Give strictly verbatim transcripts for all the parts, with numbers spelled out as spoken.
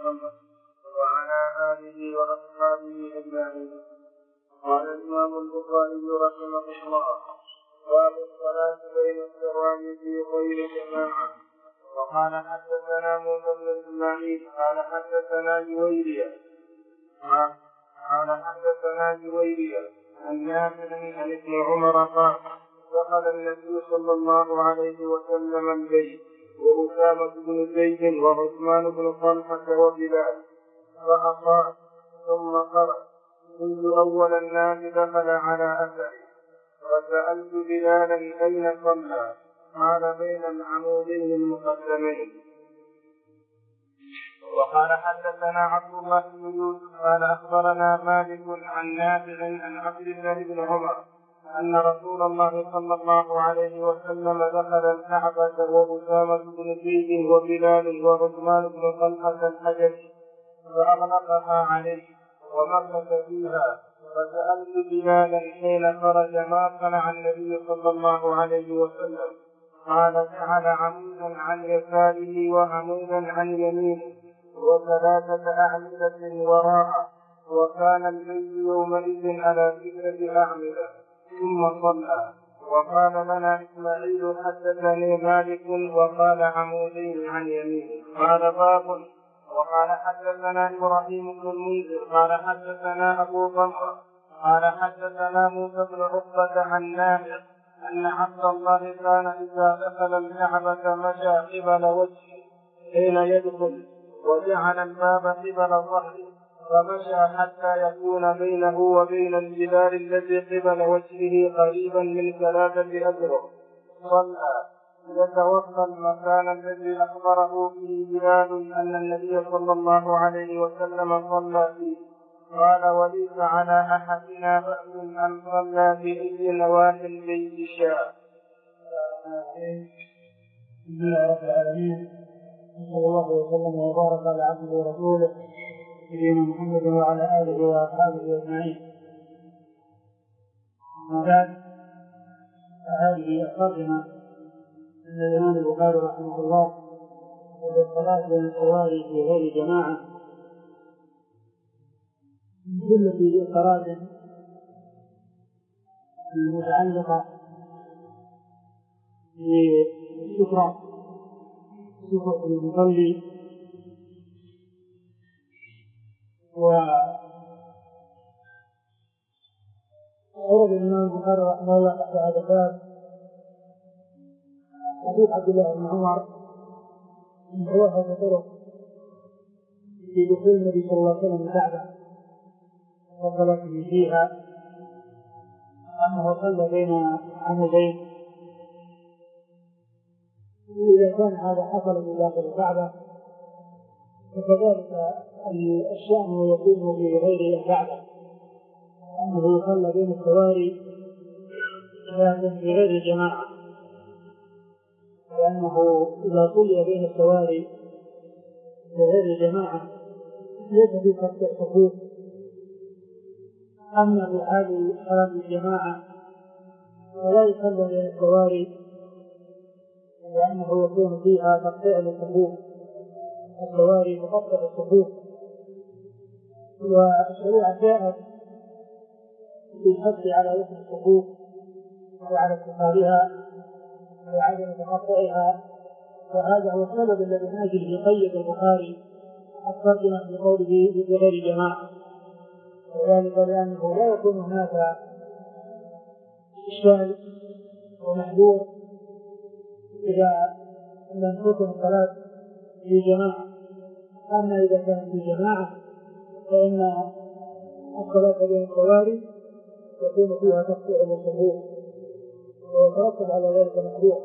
محمد وعلى آله وأصحابه أجمعين. قال الإمام البخاري رحمه الله: باب الصلاة بين السراج في خير جماعة. وقال حدثنا موسى بن إسماعيل قال حدثنا جويرية قال حدثنا جويرية عن نافع عن ابن عمر قال: دخل النبي صلى الله عليه وسلم البيت وأسامة بن زيد وعثمان بن طلحة وبلال فأقام ثم خرج. كنت أول الناس دخل على أثره وسألت بلالا أين صلى؟ قال: بين العمودين المقدمين. وقال حدثنا عبد الله بن يوسف قال أخبرنا مالك عن نافع عن عبد الله بن عمر أن رسول الله صلى الله عليه وسلم دخل الكعبة وأسامة بن زيد وبلال وعثمان بن طلحة الحجري فأغلقها عليه ومكث فيها. فسألت بلالا حين خرج ما صنع النبي صلى الله عليه وسلم؟ قال: جعل عمودا عن يساره وعمودا عن يمينه وثلاثة أعمدة وراءه، وكان الليل يومئذ على ستة أعمدة ثم صلى. وقال لنا إسماعيل حدثني مالك وقال عمودين عن يمينه. قال: باب. وقال حدثنا إبراهيم بن المنذر قال حدثنا أبو ضمرة قال حدثنا موسى بن عقبة عن نافع أن عبد الله كان إذا دخل الكعبة مشى قبل وجهه حين يدخل وجعل الباب قبل ظهره فمشى حتى يكون بينه وبين الجدار الذي قبل وجهه قريبا من ثلاثة أذرع. صلى يتوفى المكان الذي أخبره فيه بلال أن النبي صلى الله عليه وسلم صلى فيه. قال: وليس على أحدنا بأس أن صلى في أي نواحي البيت شاء. بسم الله رب العالمين، صلى الله وسلم وبارك على عبده ورسوله سيدنا محمد وعلى آله وأصحابه أجمعين. أما بعد، فهذه الترجمة من الإمام البخاري رحمه الله وفي الصلاة بين السواري في غير جماعة من جملة التراجم المتعلقة بالسترة سترة المصلي. وأورد الإمام البخاري رحمه الله تحت هذا الباب حديث عبد الله بن عمر من ثلاثة طرق في دخول النبي صلى الله عليه وسلم الكعبة وصلاته فيها، أنه صلى بين عمودين. وإذا كان هذا حصل من داخل الكعبة فكذلك الشأن يكون في غير الكعبة، أنه يصلى بين السواري لكن في غير الجماعة، لأنه إذا صلي بين السواري في غير الجماعة ليس في قصد الصفوف. أما في حال صلاة الجماعة فلا يصلى بين السواري لأنه يكون فيها تقطيع للصفوف، السواري تقطع الصفوف. والشريعة جاءت بالحث على وسط الصفوف وعلى اتصالها وعدم تقطعها، وهذا هو السبب الذي من أجله قيد البخاري الترجمة بقوله بغير جماعة، وذلك لأنه لا يكون هناك إشكال ومحذور إذا لم تكن الصلاة في جماعة. أما إذا كانت في جماعة فإن الصلاة بين السواري يكون فيها تقطيع للصفوف ويترتب على ذلك محذور.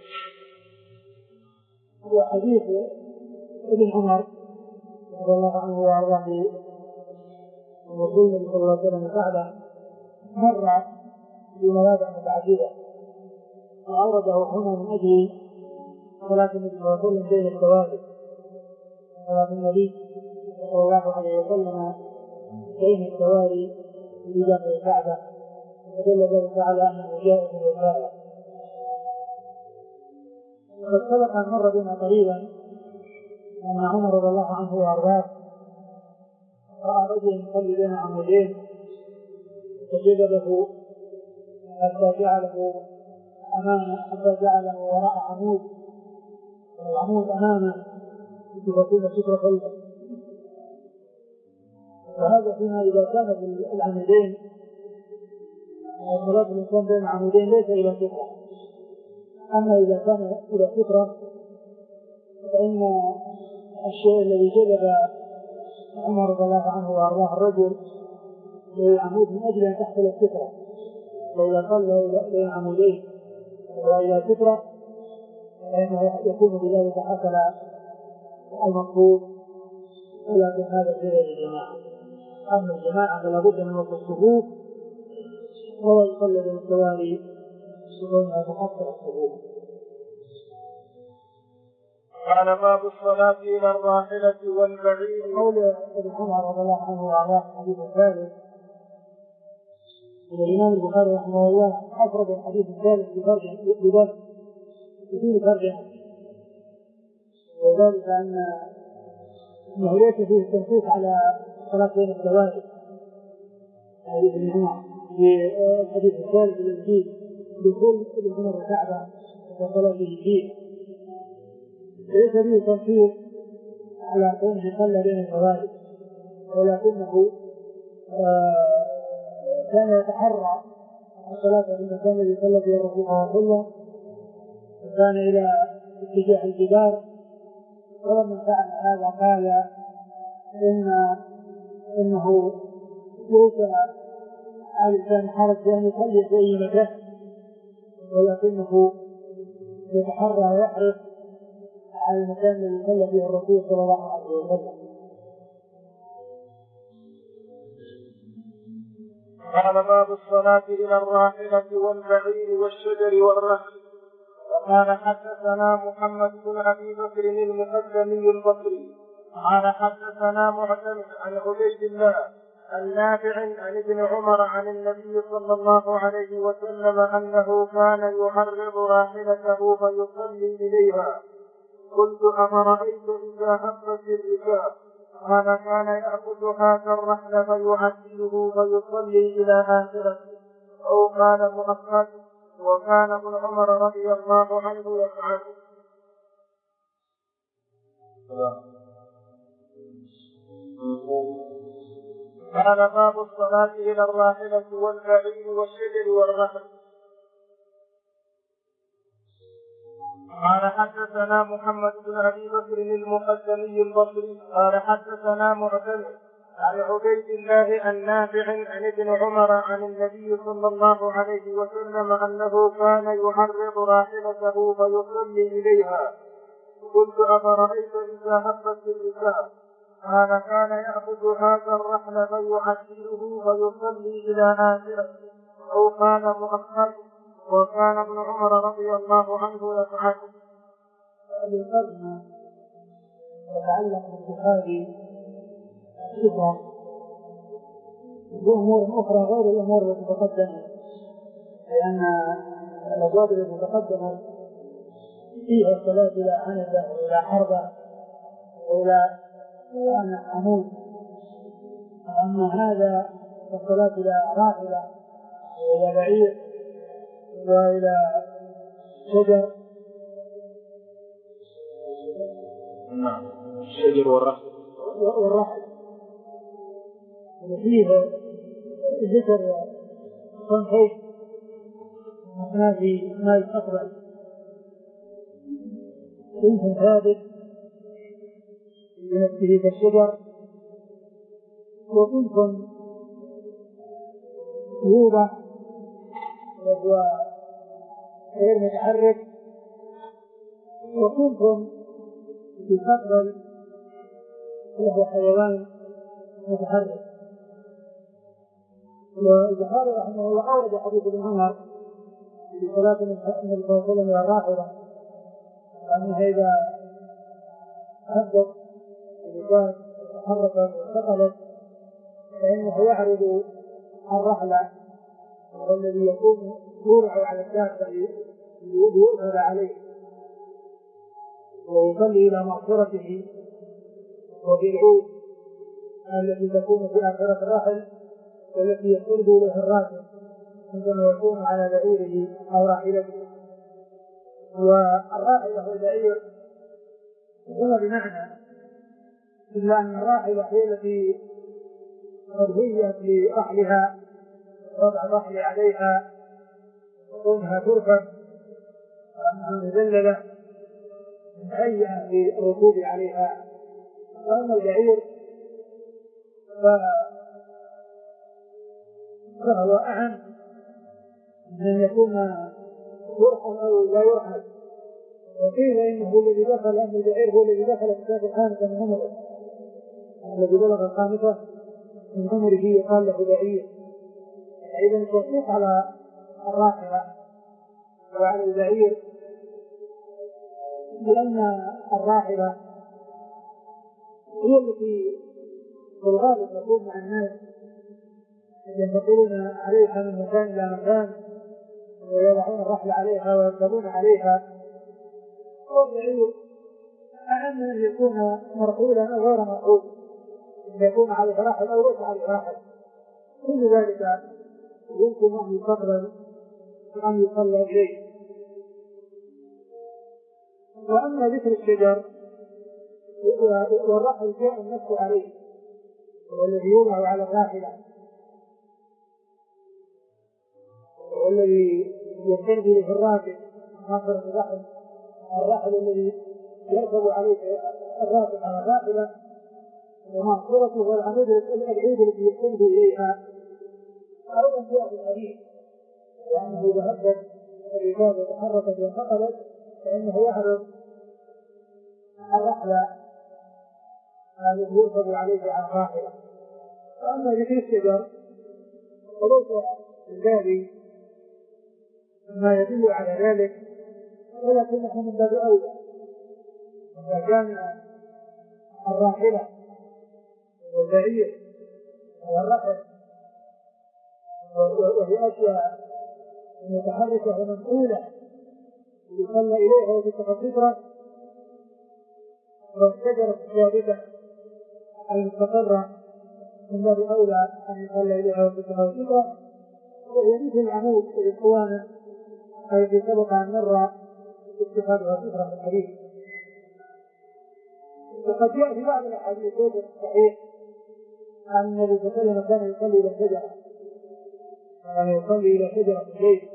وحديث ابن عمر رضي الله عنه وارضاه وقول النبي صلى الله عليه وسلم الكعبة مر في مواضع متعددة، وأورده هنا من أجل صلاة النبي صلى الله عليه وسلم بين السواري. صلاة النبي صلى الله عليه وسلم بين السواري في داخل الكعبة، ودل ذلك على أنه جائز للغاية. وقد سبق أن مر بنا قريبا أن عمر رضي الله عنه وأرضاه رأى رجلا يصلي بين عمودين فجذبه حتى جعله أمامه حتى جعله وراء عمود والعمود أمامه تكون سترة خلفه. وهذا فيما إذا كان في العمودين صلاة الإنسان بين عمودين ليس إلى سترة. أما إذا كان إلى سترة فإن الشيء الذي جذب عمر رضي الله عنه وأرضاه الرجل للعمود من أجل أن تحصل السترة، فإذا صلى بين عمودين وإلى سترة فإنه يكون بذلك حصل المقصود، ولكن هذا غير الجماعة. أما الجماعة فلا بد من وقت الصفوف ولا يصلي بالتوالي بدون تحصل الصفوف. قال باب الصلاة إلى الراحلة والبعير. قول ابن عمر رضي الله عنه وأرضاه الحديث الثالث، الإمام البخاري رحمه الله أفرد الحديث الثالث بذلك كثير ترجمة، وذلك أن أنه ليس فيه التنصيص على صلاة بين الزواج حديث ابن عمر في الحديث الثالث الذي دخول ابن عمر الكعبة وصلاته فيه، ليس فيه تنصيص على كونه صلى بين الزواج، ولكنه آه كان يتحرى الصلاة في المكان الذي صلى فيه الرسول صلى الله عليه وسلم، وكان إلى اتجاه الجدار. ولما فعل هذا قال إن إنه ليس على الإنسان حرج بأن يصلي في أي مكان، ولكنه يتحرى ويحرص على المكان الذي صلى فيه الرسول صلى الله عليه وسلم. قال باب الصلاة إلى الراحلة والبعير والشجر والرحل. وقال حدثنا محمد بن أبي بكر المقدمي البصري قال حدثنا معتمد عن عبيد الله النافع عن ابن عمر عن النبي صلى الله عليه وسلم أنه كان يعرض راحلته فيصلي إليها. قلت أفرأيت إذا هبت الركاب؟ قال كان يأخذ هذا الرحل فيعدله فيصلي إلى آخرته، أو قال مؤخر وكان ابن عمر رضي الله عنه يفعل. قال باب الصلاة إلى الراحلة والبعير والشجر والرحل. قال حدثنا محمد بن أبي بكر المقدمي البصري قال حدثنا معتمد عن عبيد الله النافع عن ابن عمر عن النبي صلى الله عليه وسلم أنه كان يعرض راحلته فيصلي إليها. قلت أفرأيت إذا هبت الركاب؟ قال كان يأخذ هذا الرحل فيعدله فيصلي إلى آخرته، أو قال مؤخر وكان ابن عمر رضي الله عنه يفعل. بالقرن يتعلق بالبخاري الشفرة بأمور أخرى غير الأمور التي تقدمت، لأن الأبواب التي تقدمت فيها الصلاة إلى عنبة وإلى حربة وإلى عمود، أما هذا الصلاة إلى راحلة وإلى بعير وإلى شجر الشجر والرحل والرحل وفيه ذكر صنفين ما في ما يستقبل صنف ثابت بنفسه كالشجر، وصنف يوضع وهو غير متحرك، وصنف يستقبل وهو حيوان متحرك. والبخاري رحمه الله أورد حديث ابن عمر في صلاة النبي صلى الله عليه وسلم راحلة أنها إذا هبت الركاب وتحركت وانتقلت فإنه يعرض الرحلة والذي يكون يورع على الدابة ليؤثر عليه ويصلي إلى مغفرته وفي العود التي تكون في آخرة الرحل والتي يقود إليها الراكب عندما يكون على بعيره أو راحلته. والراحلة والبعير هو بمعنى، إلا أن الراحلة هي التي مرهية لرحلها، وضع الرحل عليها وكونها تركب وأنها مذللة مهيئة للركوب عليها. وأما البعير فهو أهم من أن يكون يرحل أو لا يرحل. وقيل إنه الذي دخل أن البعير هو الذي دخل في الكتاب الخامسة من عمره، الذي بلغ الخامسة من عمره يقال له بعير. إذا التصديق على الراحلة وعلى البعير، لأن الراحلة هي التي في الغالب تكون مع الناس ينتقلون عليها من مكان إلى مكان ويضعون الرحل عليها ويركبون عليها. والبعير أهم أن يكون مرحولا أو غير مرحول، أن يكون عليه راحل أو ليس عليه راحل، كل ذلك يمكن أن يفضل وأن يصلى إليه. وأما ذكر الشجر والرحل جاء النفس عليه والذي يوضع على الراحلة والذي يستنزل في الراكب ناصرة الرحل، الرحل الذي يركب عليه الراكب على الراحلة ومنصورته والعمود العود التي يستند إليها. أولا جاء في الحديث لأنه إذا هبت الركاب وتحركت وانتقلت فإنه يعرض الرحلة الذي يركب عليه على الراحلة. وأما ذكر الشجر فليس من باب ما يدل على ذلك، ولكنه من باب أولى إذا كان الراحلة والبعير والرحل وهي أشياء متحركة ومنقولة يصلى إليها وتتخذ ذكرى، والشجرة الثابتة المستقرة من باب أولى أن يصلى إليها وتتخذ ذكرى، وهي مثل العمود والإخوان التي سبق أن مر اتخاذها ذكرى في الحديث. وقد جاء في بعض الأحاديث الصحيح أن النبي صلى الله عليه وسلم كان يصلي إلى الشجرة، كان يصلي إلى شجرة في الليل.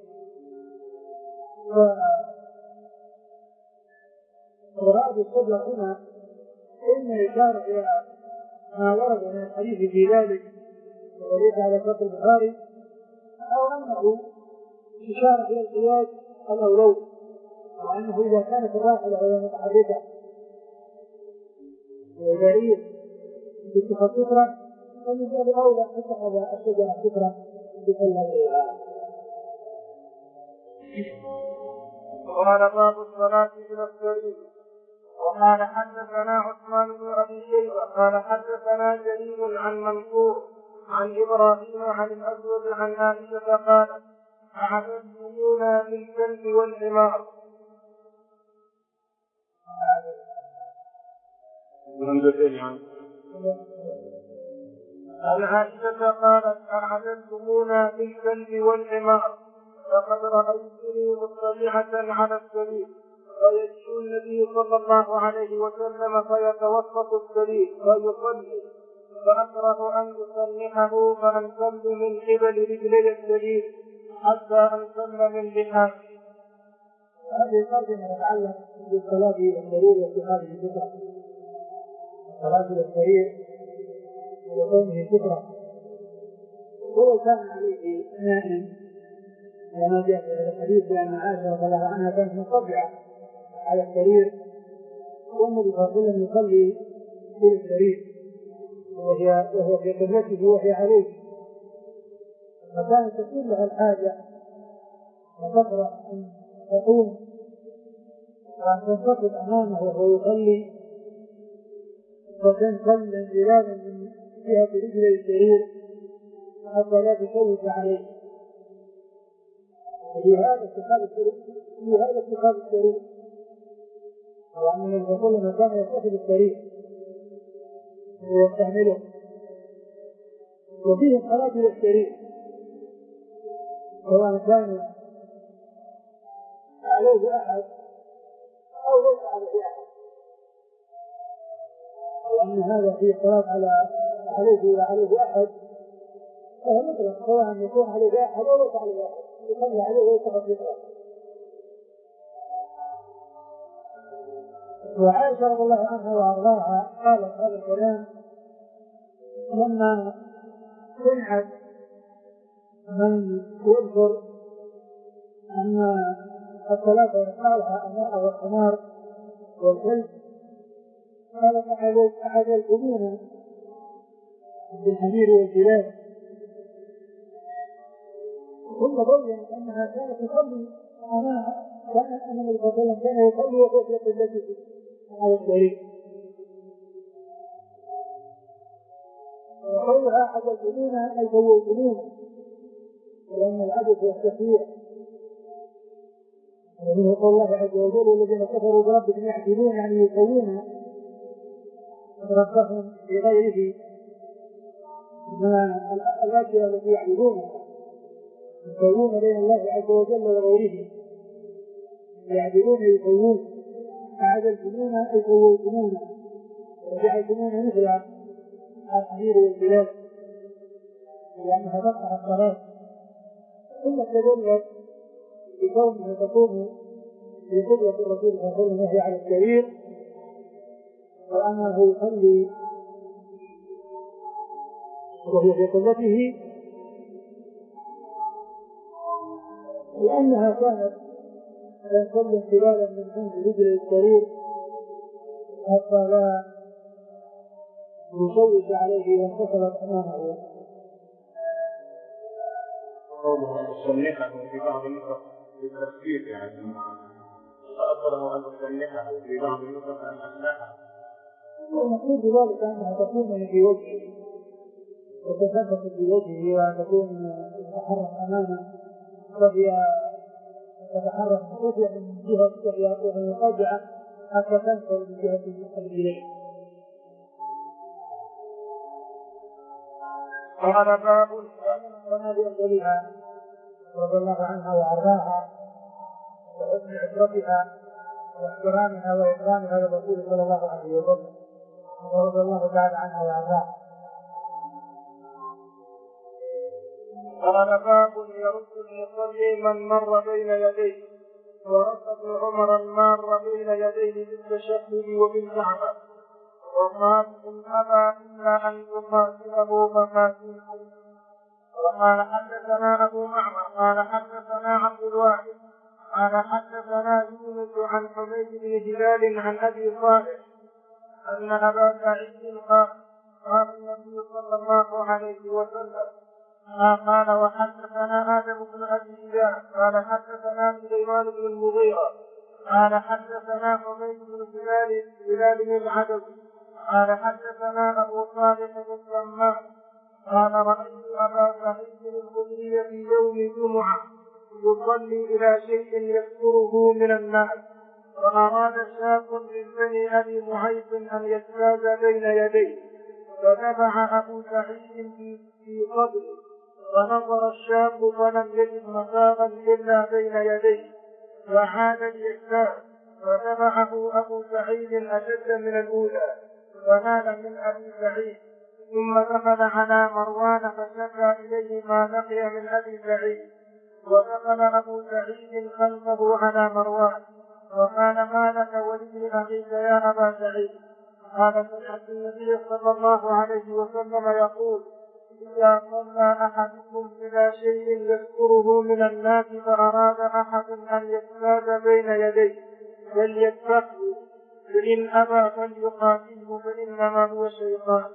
ومراد الشجرة هنا إما إشارة إلى ما ورد من الحديث في ذلك وليس على شرط البخاري، أو أنه إشارة إلى القياس الأولوي، وأنه إذا كانت الراحلة غير متحركة والبعير باتخاذ ذكرى فمن باب أولى اتخذ الشجرة ذكرى يصلى إليها. وقال باب الصلاة إلى السرير. وقال حدثنا عثمان بن أبي شيبة قال حدثنا جرير عن منصور عن إبراهيم عن الأسود عن عائشة قالت أعددتمونا بالكلب والحمار. عن عائشة قالت أعددتمونا بالكلب والحمار فقد رأيتني مضطجعة على السرير فيجيء النبي صلى الله عليه وسلم فيتوسط السرير فيصلي فأكره أن يصلحه فأنسل من قبل رجلي السرير حتى أنسل من لحافه. هذه ترجمة تتعلق بالصلاة إلى السرير واتخاذه ذكرى. الصلاة إلى السرير وكونه ذكرى، ولو كان عليه نائم كما جاء في الحديث بأن عائشة رضي الله عنها كانت مضطجعة على السرير والنبي صلى الله عليه وسلم يصلي في السرير وهي وهو في قبلته وهي عليه، فكانت تكون لها الحاجة وتقرأ أن تقوم وأن تنتقل أمامه وهو يصلي وتنسل انزلالا من جهة رجل السرير حتى لا تشوش عليه. في هذا اتخاذ السرير في هذا اتخاذ السرير وأن الرسول كان يتخذ السرير ويستعمله. وفيه الصلاة والشريك سواء كان عليه أحد أو ليس عليه أحد، لأن هذا فيه الصلاة على عليه وعليه أحد فهو مطلق، سواء أن يكون عليه أحد أو ليس عليه أحد يصلي عليه ويتخذ مطلق. وعائشة رضي الله عنها وأرضاها قالت هذا الكلام لما سمعت من يذكر أن الصلاة يقطعها المرأة والحمار والكلب، قالت أعجلتمونا بالحمير والكلاب، ثم بين أنها كانت تصلي أمامها، كان النبي صلى الله عليه وسلم كان يصلي وهو في قبلته على الطريق. وقولها أعجلتمونا أي سويتمونا، لأن العبث والتخيير ومن يقول الله عز وجل والذين كفروا بربهم يعدلون يعني يسوون ربهم بغيره من الاشياء التي يعبدونها، يسوون بين الله عز وجل وغيره، يعدلون يسوون. أعدلتمون أي سويتمون وجعلتمون مثل الحمير والكلاب لأنها تقطع الصلاة. ثم تدلت بكونها تكون في قدرة الرسول صلى الله عليه وسلم وهي على السرير، وأنه يصلي وهي في قبلته، لأنها كانت تنصلي انقلالا من عند رجل السرير حتى لا يشوش عليه وانفصلت أمامه. قوله تصنفه في بعض النسخ بالتفسير، يعني فأصله أن تصنفه في بعض النسخ أن أسمعها، والمقصود بذلك أنها تكون في وجهه وتثبت في وجهه وتكون تتحرك أمامه، وهي تتحرك خطوة من جهة وهي متابعة حتى تنقل من جهة المقبل إليه. قال باب وما بأجلها رضي الله عنها وأرضاها وحسن عشرتها واحترامها وإكرامها للرسول صلى الله عليه وسلم ورضي الله تعالى عنها وأرضاها. قال باب يرد المصلي من مر بين يديه، ورد ابن عمر المار بين يديه بالتشهد وبالكعبة، وقال إن أبى إلا أن يقاتله فقاتله. وقال حدثنا أبو معمر قال حدثنا عبد الواحد قال حدثنا يونس عن حميد بن هلال عن أبي صالح أن أبا سعيد قال قال النبي صلى الله عليه وسلم ما قال. وحدثنا آدم بن أبي إياس قال حدثنا سليمان بن المغيرة قال حدثنا حميد بن هلال هلال العدوي قال حدثنا أبو صالح بن سمان قال رأيت أبا سعيد الخدري في يوم جمعة يصلي إلى شيء يذكره من الناس، وأراد شاب من بني أبي معيط أن يجتاز بين يديه، فتبع أبو سعيد في صدره، فنظر الشاب فلم يجد مكانا إلا بين يديه، وعاد ليجتاز، فتبعه أبو سعيد أشد من الأولى، فنال من أبي سعيد، ثم دخل على مروان فشكى إليه ما لقي من أبي سعيد، ودخل أبو سعيد خلفه على مروان وقال ما لك ولابن أخيك يا أبا سعيد؟ قال سمعت النبي صلى الله عليه وسلم يقول إذا صلى أحدكم إلى شيء يذكره من الناس فأراد أحد أن يجتاز بين يديه فليتقه، فإن أبى فليقاتله فإنما هو شيطان.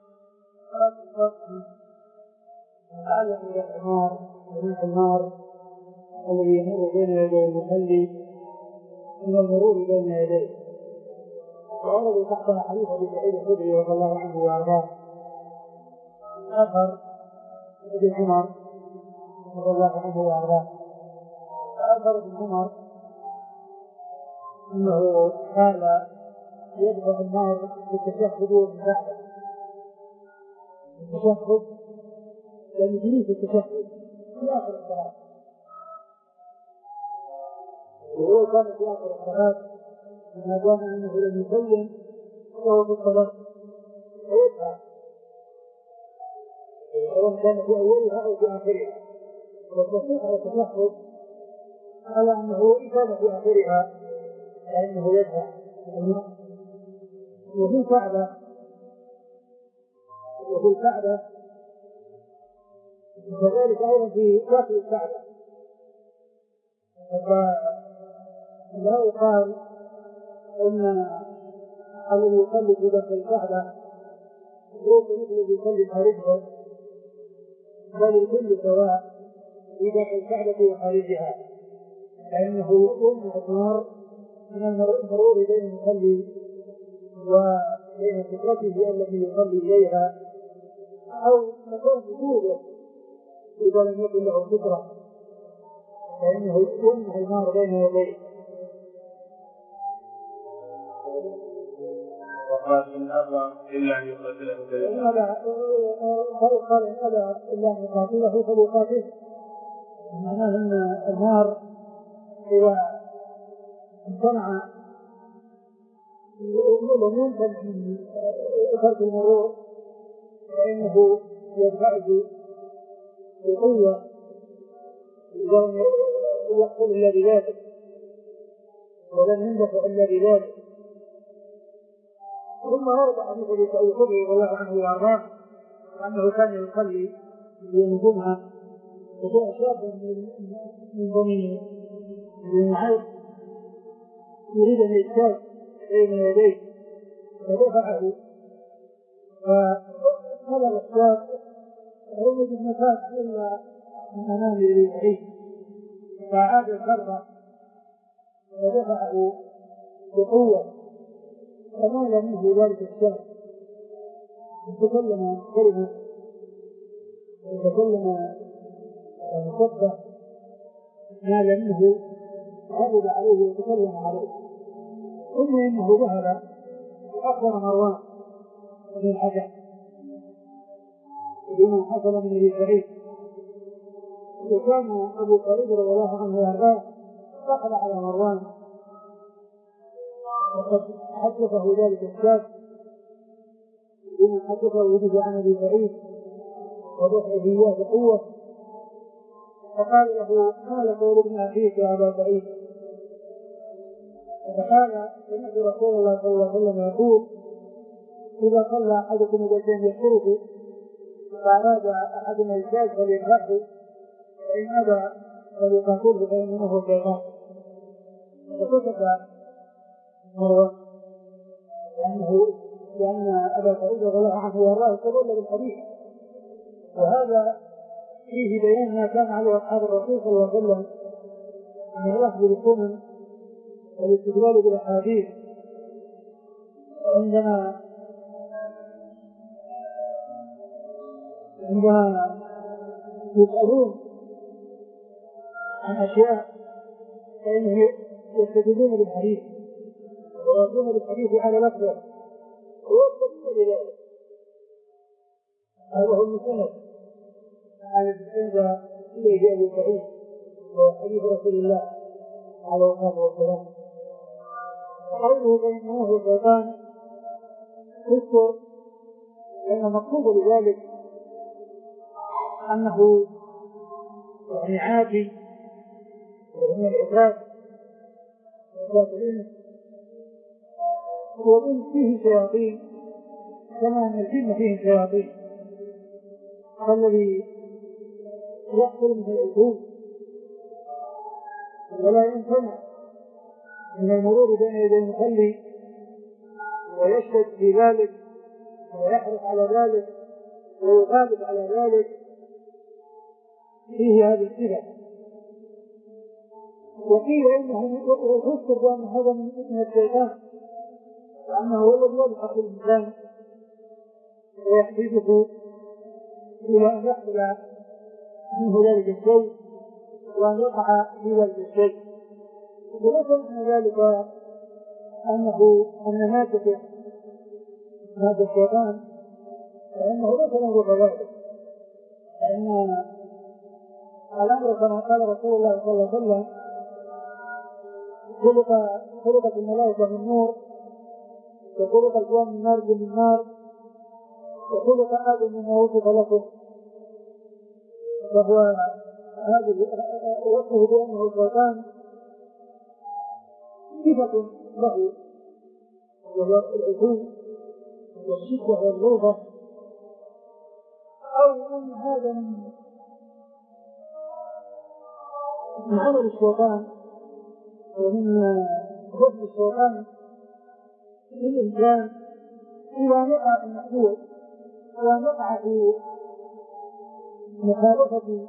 تعلق بالحمار ومن النار الذي يمر بين يدي المصلي من المرور بين يديه، وأورد تحتها حديث أبي سعيد الخدري رضي الله عنه وأرضاه أثر ابن عمر رضي الله عنه وأرضاه. أثر ابن عمر أنه قال يدفع النار بالتشهد والكعبة، التشهد لأن جلوس التشهد في آخر الصلاة، وهو كان في آخر الصلاة ما دام أنه لم يسلم فهو في الصلاة ويدفع، سواء كان في أولها أو في آخرها. والتصحيح على التشهد على أنه وإن كان في آخرها فإنه يدفع. وفي الكعبة وفي الكعبة وكذلك أيضا في داخل الكعبة، فلا يقال أن الذي يصلي في داخل الكعبة ليس مثل الذي يصلي خارجها، بل الكل سواء في داخل الكعبة وخارجها، لأنه يمنع النار من المرور بين المصلي وبين فطرته التي يصلي إليها، أو مكان وجوده إذا لم يكن له فطرة، فإنه يمنع النار بين يديه. وقال إن أبى إلا أن يقاتله فإن قال إن أبى إلا أن يقاتله فليقاتله، معناه أن النار إذا امتنع لم يمكن من ترك المرور فإنه يدفعه بقوة إذا لم يحصل إلا بذلك ولم يندفع إلا بذلك. ثم ورد حديث أبي سعيد الخدري رضي الله عنه وأرضاه أنه كان يصلي يوم الجمعة وجاء شاب من بني بن معاذ يريد أن يجتاز بين يديه فدفعه، فنظر الشاب ولم يجد مكان إلا من أمام يديه فعاد الضربة فدفعه بقوة فمال منه ذلك الشاب وتكلم كلمة وتكلم خطبة مال منه عرض عليه وتكلم عليه. ثم إنه ذهب وأخبر مروان بن الحكم بما حصل من أبي سعيد، وكان أبو سعيد رضي الله عنه وأرضاه دخل على مروان وقد حدثه ذلك الشاب بما حدثه به عن أبي سعيد ودفعه إياه بقوة، فقال له ما لك ولابن أخيك يا أبا سعيد؟ فقال سمعت رسول الله صلى الله عليه وسلم يقول إذا صلى أحدكم ركعتين يشكره فأراد أحدنا الشاذ فليقرأه فإن أبى فليقاتله فإنه هو شيطان. فسكت مروان لأنه لأن أبا سعيد رضي الله عنه وأرضاه استدل بالحديث، وهذا فيه بيان ما كان عليه أصحاب الرسول صلى الله عليه وسلم من الأخذ بالسنن والاستدلال بالأحاديث. عندما عندما يسألون عن أشياء فإنهم يستدلون بالحديث ويأتون بالحديث على لفظه ويستدلون بذلك. هذا هو المسند على السند إليه أبو سعيد وهو حديث رسول الله عليه الصلاة والسلام. قوله فإنه هو شيطان يذكر أن المقصود بذلك أنه يعني عادي ومن العباد والكافرين والإنس فيه شياطين كما أن الجن فيه شياطين، فالذي يحصل من الوجود ولا يمكن من المرور بين يدي المصلي ويشتد في ذلك ويحرص على ذلك ويغالب على ذلك فيه هذه الصفة. وقيل انه يفسر بان هذا من الشيطان وانه هو الذي يلحق الانسان ويحدثه الى ان يحصل منه ذلك الشيء وان يقع في ذلك الشيء. وليس من ذلك انه ان مادة مادة الشيطان فإنه ليس له كذلك، فإن الأمر كما قال رسول الله صلى الله عليه وسلم: خلق خلقت الملائكة من نور، وخلق الجان من نار من نار، وخلق آدم مما وصف لكم. فهو هذه وصفه بأنه الشيطان صفة له، وهو العتوب والشدة والغلظة، أو أن هذا من عمل الشيطان ومن فضل الشيطان للإنسان إذا وقع في المحظور ووقع في مخالفة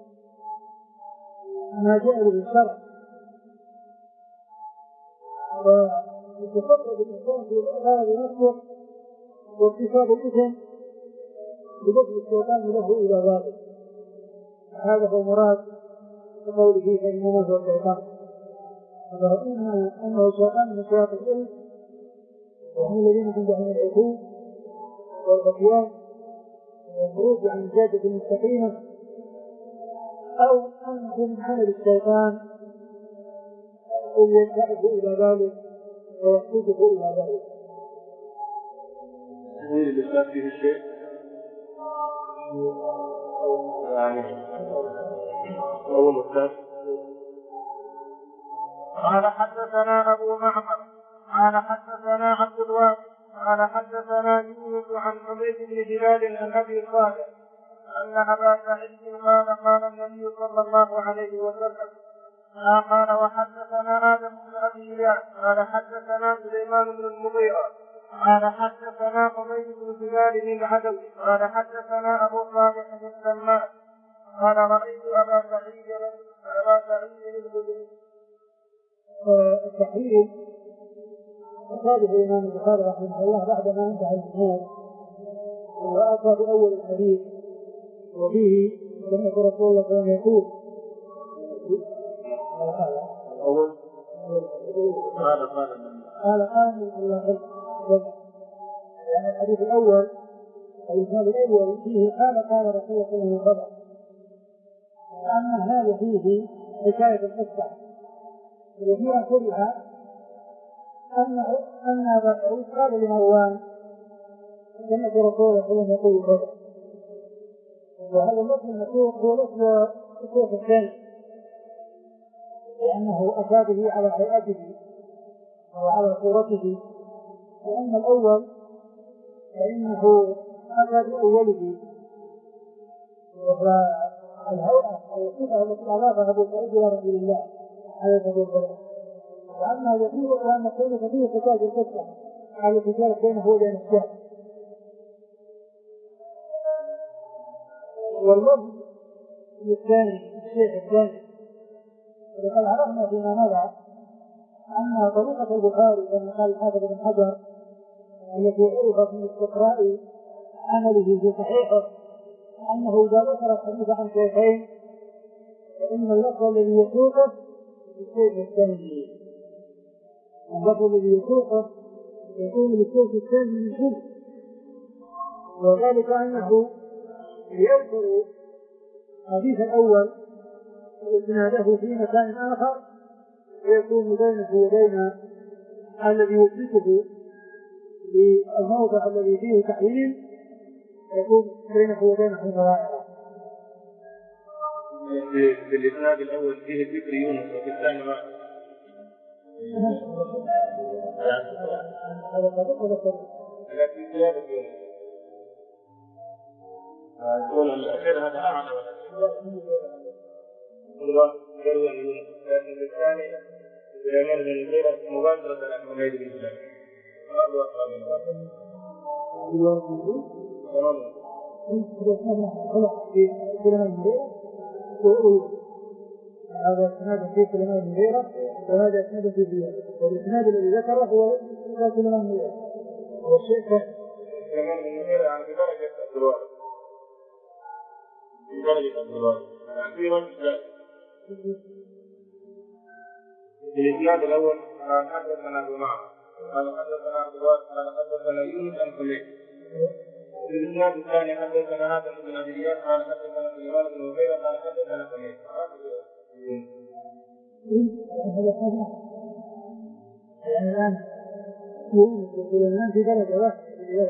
ما جاء به الشرع، ويتصرف الإنسان في الإقرار بنفسه وارتكاب الإثم بفضل الشيطان له إلى ذلك. هذا هو مراد بقوله فإنما هو الشيطان، فإن أنه الشيطان من شياطين الإنس، وهم الذين تنبعهم العتوب والغطيان والخروج عن الجادة المستقيمة، أو أنه من عمل الشيطان الذي يدفعه إلى ذلك ويحدثه إلى ذلك. تأويل الإسلام فيه الشيء يعني أول مختلف. قال حدثنا أبو معمر قال حدثنا عبد الوارث قال حدثنا يونس عن حميد بن هلال عن أبي صالح أن أبا سعيد قال قال النبي صلى الله عليه وسلم ما قال. وحدثنا آدم بن أبي إياس قال حدثنا سليمان بن المغيرة قال حدثنا حميد بن هلال العدوي قال حدثنا أبو صالح بن سلمان قال رأيت أبا سعيد أبا سعيد الخدري. التحريم أصابه الإمام البخاري رحمه الله بعدما انتهى الجمهور، وأتى بأول الحديث وفيه سمعت رسول الله صلى الله عليه وسلم يقول الأول قال قال قال قال الله يعني الحديث الأول الإسناد الأول فيه قال قال رسول الله صلى الله عليه وسلم، أما هذا فيه حكاية القصة وفيها كلها أن أن أبا سعيد قال لمروان سمعت رسول الله صلى الله عليه وسلم يقول كذا، وهذا اللفظ المسوق هو لفظ الشيخ الثاني، لأنه أتى به على هيئته وعلى صورته، وأما الأول فإنه أتى بأوله والهيئة أو الصفة التي أضافها أبو سعيد إلى رسول الله عليه الصلاة والسلام. وأما يقول وأن كونه فيه حكاية القصة على التجارة بينه وبين الشاب. واللفظ الثاني الشيخ الثاني وقد عرفنا فيما مضى أن طريقة البخاري كما قال الحافظ بن حجر التي عرفت من استقراء عمله في صحيحه أنه إذا ذكر الحديث عن شيخين فإن اللفظ الذي يسوقه الشيخ الثاني، اللفظ الذي يسوقه يكون للشيخ الثاني من شبه، وذلك أنه يذكر الحديث الأول وإسناده في مكان آخر ويكون بينه وبين الذي يثبته بالموضع الذي فيه تحليل يكون بينه وبينه مغايرة. في الإسناد الأول فيه ذكر يونس وفي الثاني ما هذا صدق ولا صدق؟ لكن زيادة يونس يقول الأخير هذا أعلى ولا الله يروي يونس، لكن الثاني سليمان بن المغيرة مباشرة عن حميد بن هلال. هذا هذا اسناد في سليمان بن المغيرة وهذا اسناد في زياد، والاسناد الذي ذكره هو سليمان بن المغيرة والشيخ سليمان بن المغيرة عن بدرجة عبد الوارث بدرجة عبد الوارث أخيرا في الإسناد الأول قال حدثنا أبو معمر قال حدثنا عبد الوارث قال حدثنا يونس عن حميد وفي الاسناد الثاني حدثنا هذا بن ابي اياس قال حدثنا سليمان بن وفير قال حدثنا سمير. يعني الان سليمان في درجه واحده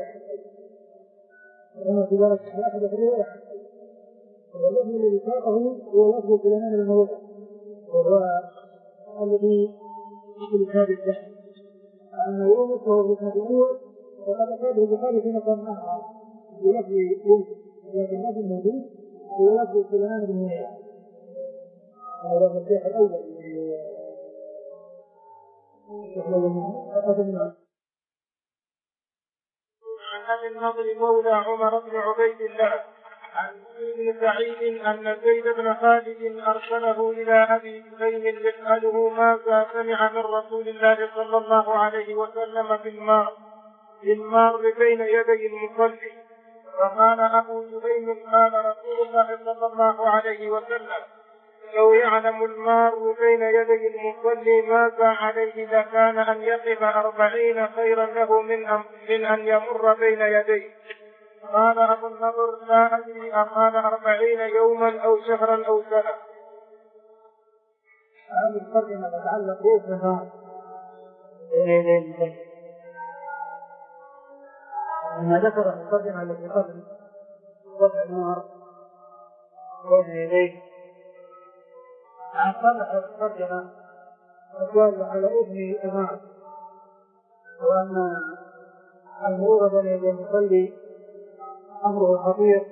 في درجه واحده في الروايه، والذي الذي ساقه هو لفظ سليمان بن وفير وهو الذي في الكتاب الثاني. أما يونس وهو في الكتاب الأول فقد أصابه البخاري في مكان آخر بلفظ يونس، لكن اللفظ الموجود هو لفظ سليمان بن وفير وهو الشيخ الأول عن ابي النضر مولى عمر بن عبيد الله عن ابن سعيد ان زيد بن خالد ارسله الى ابي جهيم يساله ماذا سمع من رسول الله صلى الله عليه وسلم في المار في المار بين يدي المصلي، فقال ابو جهيم قال رسول الله صلى الله عليه وسلم لو يعلم المار بين يدي المصلي ماذا عليه لكان ان يقف أربعين خيرا له من, من ان يمر بين يديه. قال ابو النضر لا ادري اقال أربعين يوما او شهرا او سنه. هذه الترجمه تتعلق بالنار بين يدي المصلي. لما ذكر الترجمه التي قبل وضع النار بين يديه عن صلح الترجمة وقال على ابن إمام وأن المرور بين يدي المصلي أمره خطير،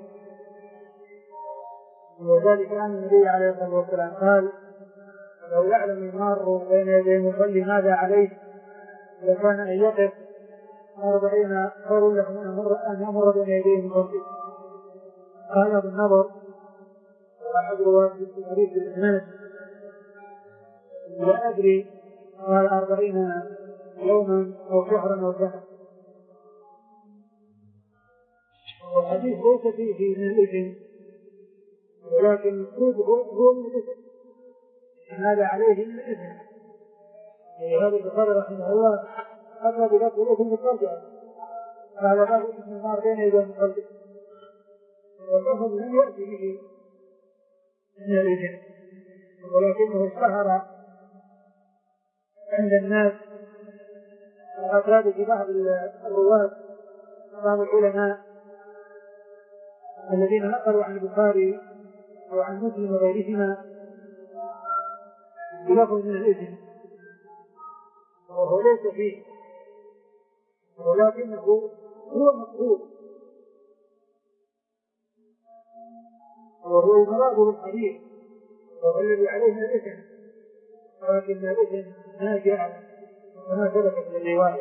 وذلك أن النبي عليه الصلاة والسلام قال لو يعلم المار بين يدي المصلي ماذا عليه لكان أن يقف أربعين خير له أن يمر بين يدي المصلي. قال ابن النضر وأحد رواة في حديث الإسناد لا أدري قال أربعين يوما أو شهرا أو سنة. والحديث ليس فيه من الإثم، ولكن المقصود هو من الإثم، هذا عليه من الإثم. هذا البخاري رحمه الله أتى بلفظ الإثم بالترجمة قال باب إثم النار بين يدي المصلي، واللفظ لم يأتي به من الإثم، ولكنه اشتهر عند الناس وأفراد في بعض الرواة بعض العلماء الذين نقلوا عن البخاري وعن مسلم وغيرهما بلفظ من الإثم وهو ليس فيه، ولكنه هو مقصود وهو المراد بالحديث وهو الذي عليه الإثم، ولكن الإثم ناجع كما ثبت في الرواية.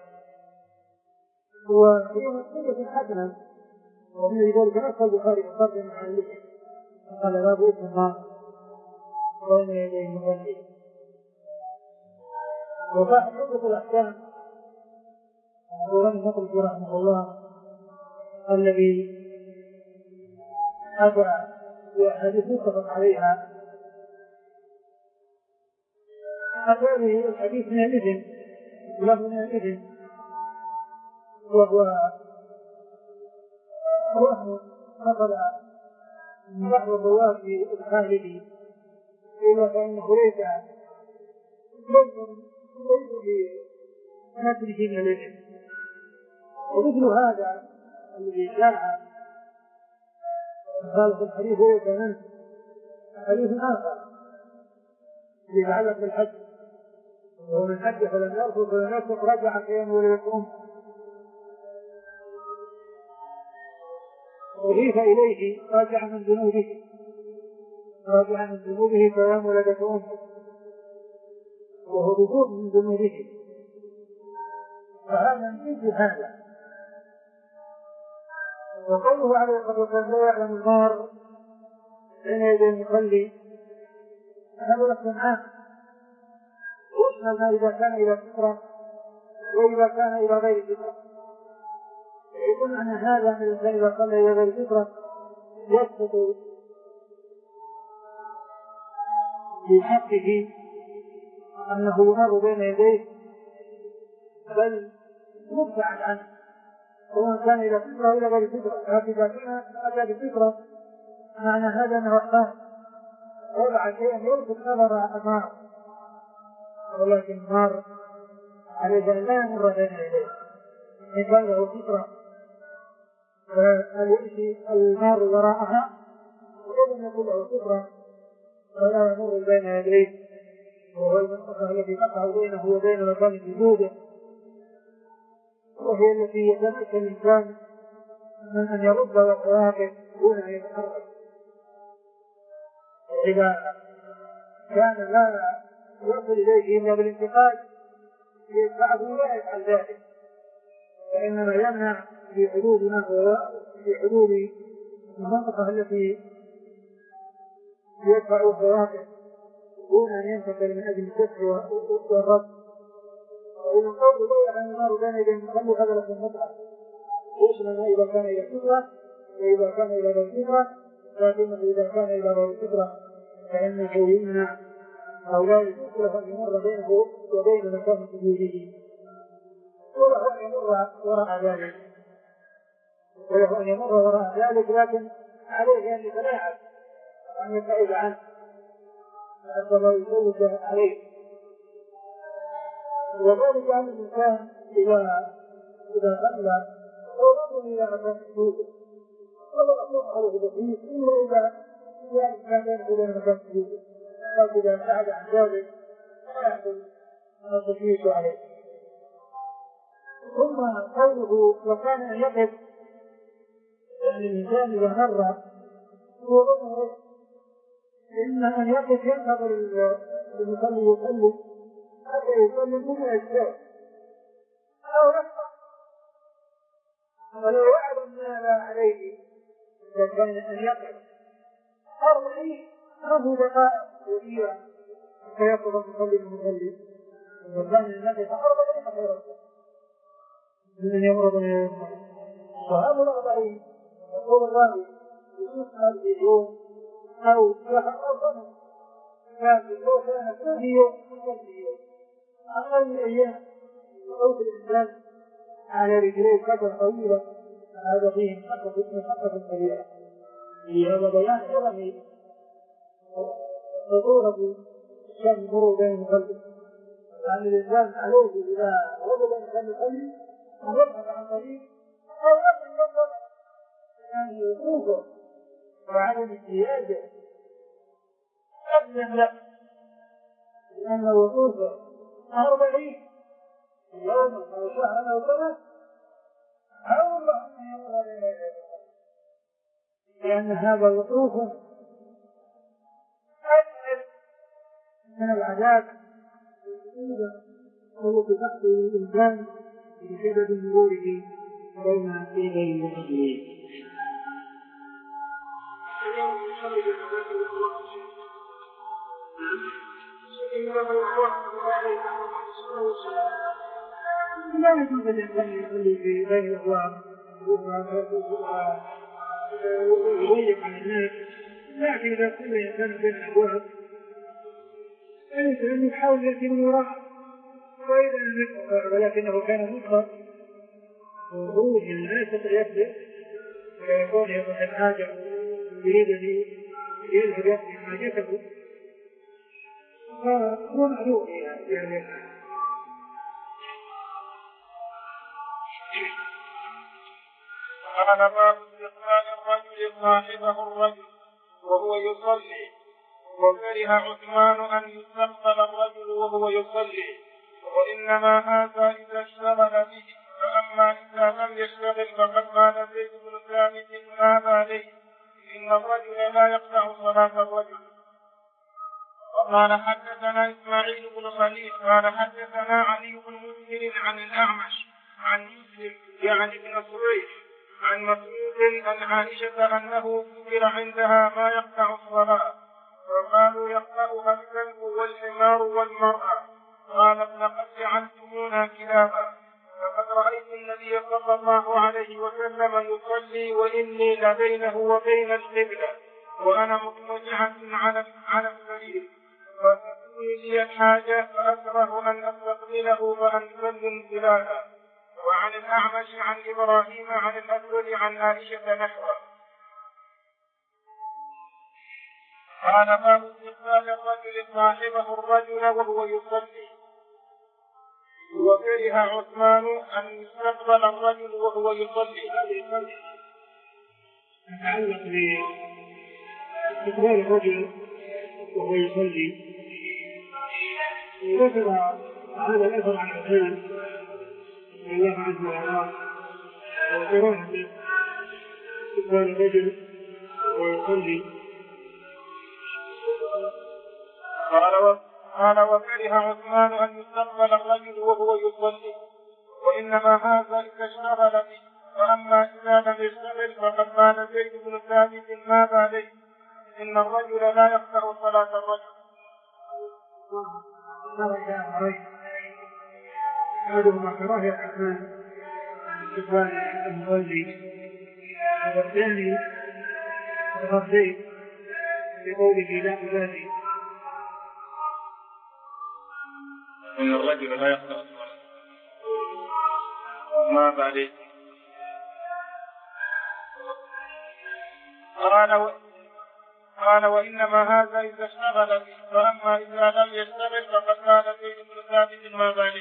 وهي مسألة حسنة، ومن ذلك نص البخاري مقدم عن الإثم قال باب إثم النار بين يدي المصلي. وصاحب عمدة الأحكام أبو غني المقدسي رحمه الله الذي أتى بأحاديث متفق عليها أتى به الحديث من الإثم له من الإثم، وهو وهم نقل من بعض الرواة الخالدي إلا فإنه ليس ليس بنفسه من الإثم. ومثل هذا الذي جاء قال في الحديث ليس منه حديث آخر يتعلق بالحج، ومن حج فلم يرفض فلم يفسق رجع كيان وليكم، أضيف إليه راجع من ذنوبه راجع من ذنوبه كيان ولدته أمه، وهو رجوع من ذنوبه، فهذا من مثل هذا. وقوله عليه الصلاة والسلام لا يعلم النار بين يدي المصلي هذا لفظ عام وإنما إذا كان إلى فطرة وإذا كان إلى غير فطرة، يكون أن هذا من الإنسان إذا صلى إلى غير فطرة يسقط في حقه أنه يمر بين يديه، بل مبتعد عنه، سواء كان إلى فكرة إلى غير فكرة، لكن إذا كان أتى بفكرة معنى هذا أنه أحسن وضع شيئا يلفت نظر أمامه، ولكن النار عليه أن لا يمر بين يديه إن كان له فكرة فيمشي النار وراءها، وإذا يكون له فكرة فلا يمر بين يديه، وهو المنطقة التي تقع بينه وبين مكان وجوده، وهي التي يتمكن الإنسان من أن يرد وقواته دون أن يتحرك. إذا كان لا يصل إليه إلا بالانتقال بعضه لا يفعل ذلك، وإنما يمنع في حدود ما هو في حدود المنطقة التي يدفع قواته دون أن ينتقل من أجل الكسر والرد. وإذا قول لا يعني النار بين يديه المصلي هذا لكم مطلق، وإنما إذا كان إلى فكرة وإذا كان إلى غير فكرة، لكنه إذا كان إلى غير فكرة فإنه يمنع أو لا يفكر أن يمر بينه وبين مكان سجوده، وله أن يمر وراء ذلك وله أن يمر وراء ذلك لكن عليه أن يتلاعب وأن يبتعد عنه حتى لا يفوت عليه. وذلك أن الإنسان إذا إذا صلى أو نظر إلى مكان سجوده ولا يقوم عليه بسيط إلا إذا كان الإنسان بينه وبين مكان سجوده، لكن إذا ابتعد عن ذلك لا يحصل التشويش عليه. ثم قوله وكان أن يقف، يعني الإنسان إذا مر هو ظنه إن أن يقف ينتظر المصلي يصلي حتى يسلم ثم يجتهد أو يقطع، ولو يعلم ماذا عليه إذا كان أن يقف أربعين له دقائق كثيرة حتى يقف المصلي المصلي، إذا كان أن يقف أربعين خيرا من أن يمر بين يوم. وهذا الأربعين يقول الراوي يسمى اليوم أو يحرصنا لكن لو كان ثاني يوم ثاني يوم أقل أيام يعود الإنسان على رجليه فترة طويلة، هذا فيه محقق كبيرة. في هذا بيان عظم خطورة كان المرور بين المصلي، لأن الإنسان عليه إذا وجد أن كان يصلي أن يبحث عن طريق أو يصل ينظر يعني وقوفه وعدم احتياجه أبدا لا، لأن وقوفه أربعين يوما أو شهرا أو سنة أول أن يمر بين يديه، لأن هذا وقوفه أكثر من العذاب التي تحصل للإنسان بسبب مروره بين يدي المسلمين. لا يجوز الإنسان يصلي في بين الأبواب ويضيق على الناس، لكن إذا صلى الإنسان بين الأبواب فليس يحاول يأتي من وراء، وإذا لم يستطع ولكنه كان مطلق وخروج لا يستطيع يبدأ ويكون يضع الحاجة يريد أن يذهب يأتي حاجته فهو معلوم يعني. قال باب استقبال الرجل صاحبه الرجل وهو يصلي، وكره عثمان أن يستقبل الرجل وهو يصلي، وإنما هذا إذا اشتغل به، فأما إذا لم يشتغل فقد قال زيد بن ثابت هذا عليه إن الرجل لا يقطع صلاة الرجل. وقال حدثنا إسماعيل بن خليل قال حدثنا علي بن مسلم عن الأعمش عن مسلم يعني بن صبيح عن مسعود عن عائشة أنه ذكر عندها ما يقطع الصلاة، فقالوا يقطعها الكلب والحمار والمرأة، قالت لقد جعلتمونا كلابا، فقد رأيت النبي صلى الله عليه وسلم يصلي وإني لبينه وبين القبلة وأنا مضطجعة على على السرير، فتأتي لي الحاجة فأكره أن أستقبله فأنزل انزلالا، وعن الأعمش عن إبراهيم عن الأسود عن عائشة نحوه. قال باب استقبال الرجل صاحبه الرجل وهو يصلي. وكره عثمان أن يستقبل الرجل وهو يصلي. يتعلق باستقبال الرجل وهو يصلي. ذكر هذا الأثر عن عثمان رضي الله عنه وارضاه وكراهة استقبال الرجل وهو يصلي. قال وكره عثمان أن يستقبل الرجل وهو يصلي، وإنما هذا إذا اشتغل به، وأما إذا لم يشتغل فقد قال زيد بن ثابت ماذا عليه إن الرجل لا يقطع صلاة الرجل. أحدهما كراهية عثمان استقبال المصلي، والثاني الرد بقوله لا أبالي إن الرجل لا يقطع الصلاة ما بعد. قال و... قال وإنما هذا إذا اشتغل به، فأما إذا لم يشتغل فقد قال زيد بن ثابت ما بعد.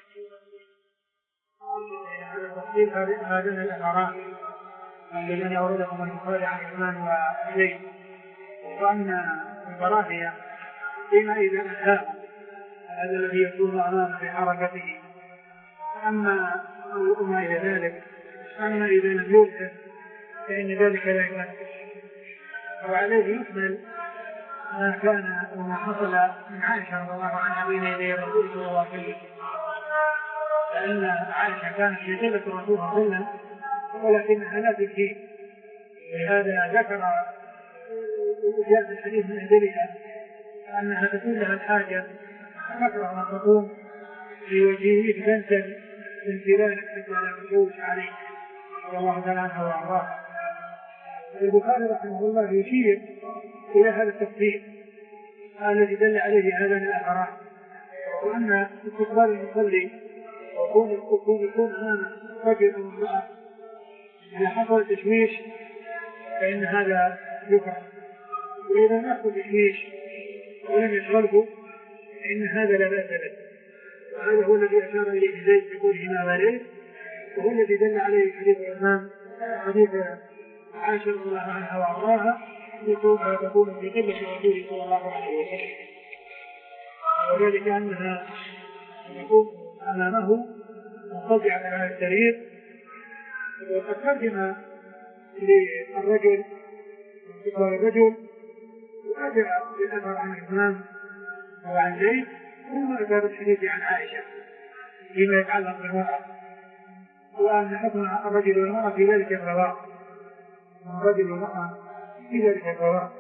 تفصيل هذين الأثران الذين أوردهم البخاري عن عثمان وزيد، وأن الكراهية فيما إذا أتاه هذا الذي يكون أمامه في حركته، أما وما إلى ذلك. أما إذا لم يوجد فإن ذلك لا يؤثر، وعليه يحمل ما كان وما حصل من عائشة رضي الله عنها بين يدي الرسول صلى الله عليه وسلم، لأن عائشة كانت في قبة الرسول صلى الله عليه وسلم ولكنها لا تجيب. لهذا ذكر جاء في الحديث من أجلها أنها تكون لها الحاجة تكره أن تقوم في وجهه تنزل انزلالا حتى لا تشوش عليه رضي الله تعالى عنها وأرضاها. البخاري رحمه الله يشير إلى هذا التفصيل الذي دل عليه هذا الأثران، وأن استقبال المصلي يكون يكون أمام رجل أو امرأة إذا حصل تشويش فإن هذا يكره، وإذا ما حصل تشويش ولم يشغله فإن هذا لا بأس به. وهذا هو الذي أشار إليه زيد بقوله ما عليه، وهو الذي دل عليه حديث الإمام حديث عائشة رضي الله عنها وأرضاها يكون تكون في قبلة الرسول صلى الله عليه وسلم، وذلك أنها يكون أمامه مضطجعا على السرير. وقد ترجم للرجل استقبال الرجل وأتى بالأثر عن الإمام وعن زيد، ثم أتى بالحديث عن عائشة فيما يتعلق بالمرأة، وأن حكم الرجل والمرأة في ذلك الرواق، الرجل والمرأة في ذلك الرواق.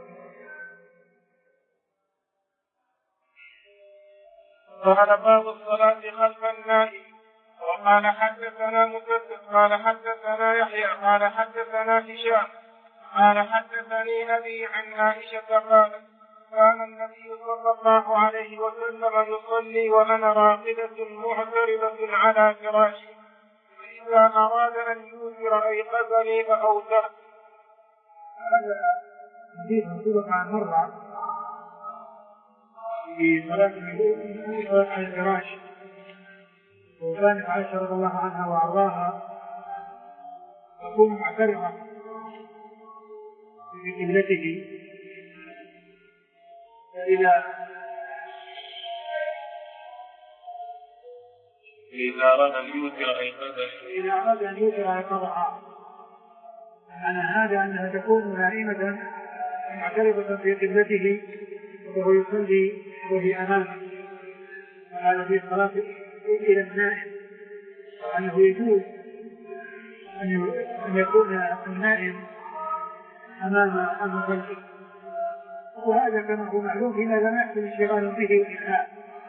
قال باب الصلاة خلف النائم. وقال حدثنا مسدد قال حدثنا يحيى قال حدثنا هشام قال حدثني أبي عن عائشة قالت كان النبي صلى الله عليه وسلم يصلي وأنا راقدة معترضة على فراشي، فإذا أراد أن يوتر أيقظني فأوتر. هذا حديث سبق عن مرة في صلاة على الفراش، وكانت عائشة رضي الله عنها وأرضاها تكون معترضة في قبلته، فإذا إذا أراد أن يوتر أيقظني إذا أراد أن يوتر أيقظها، معنى هذا أنها تكون نائمة معترضة في قبلته وهو يصلي وهي أمامه، وهذا في الصلاة إلى النائم، وأنه يجوز أن يكون النائم أمام المصلي، وهذا كما هو معلوم فيما لم يحصل انشغال به وإلحاد.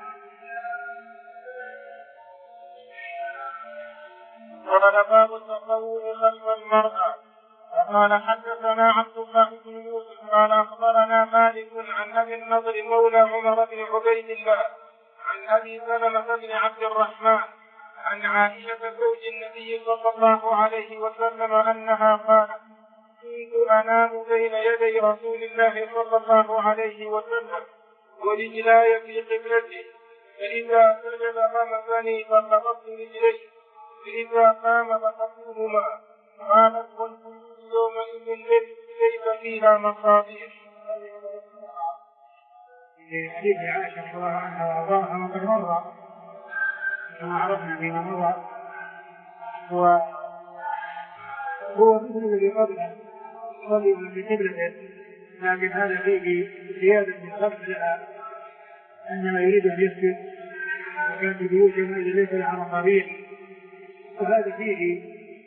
قال باب التطوع خلف المرأة. وقال حدثنا عبد الله بن يوسف قال أخبرنا مالك عن أبي النضر مولى عمر بن عبيد الله عن أبي سلمة بن عبد الرحمن عن عائشة زوج النبي صلى الله عليه وسلم أنها قالت: كنت أنام بين يدي رسول الله صلى الله عليه وسلم ورجلاي في قبلته، فإذا سجد غمزني فقبضت رجليه، فإذا قام فقبضتهما. قالت: والبيوت يومئذ ليس فيها مصابيح. في حديث عائشة رضي الله عنها وأرضاها وقد مر كما عرفنا فيما مر، وهو مثل الذي قبله صلي في قبلته، لكن هذا فيه زيادة من خلف لها أنما يريد أن يسجد وكان في بيوت يومئذ ليس لها مصابيح، وهذا فيه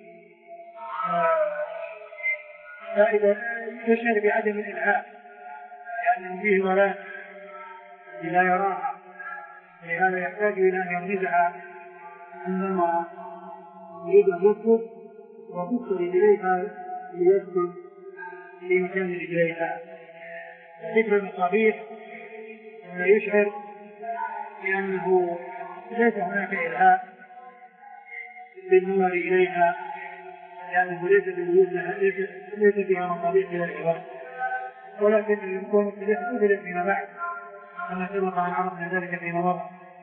فائدة تشعر بعدم الإلهاء، لأنه فيه ضلال لا يراها، لهذا يحتاج إلى أن يغمزها عندما يريد أن يسجد وتكسر إليها ليسجد في مكان رجليها. ذكر المصابيح يشعر بأنه ليس هناك إلهاء بالنظر إليها، لأنه ليس بالوجود ليس فيها مصابيح إلى العباد، ولكن يكون تدخل فيما بعد كما سبق أن عرفنا ذلك فيما مضى.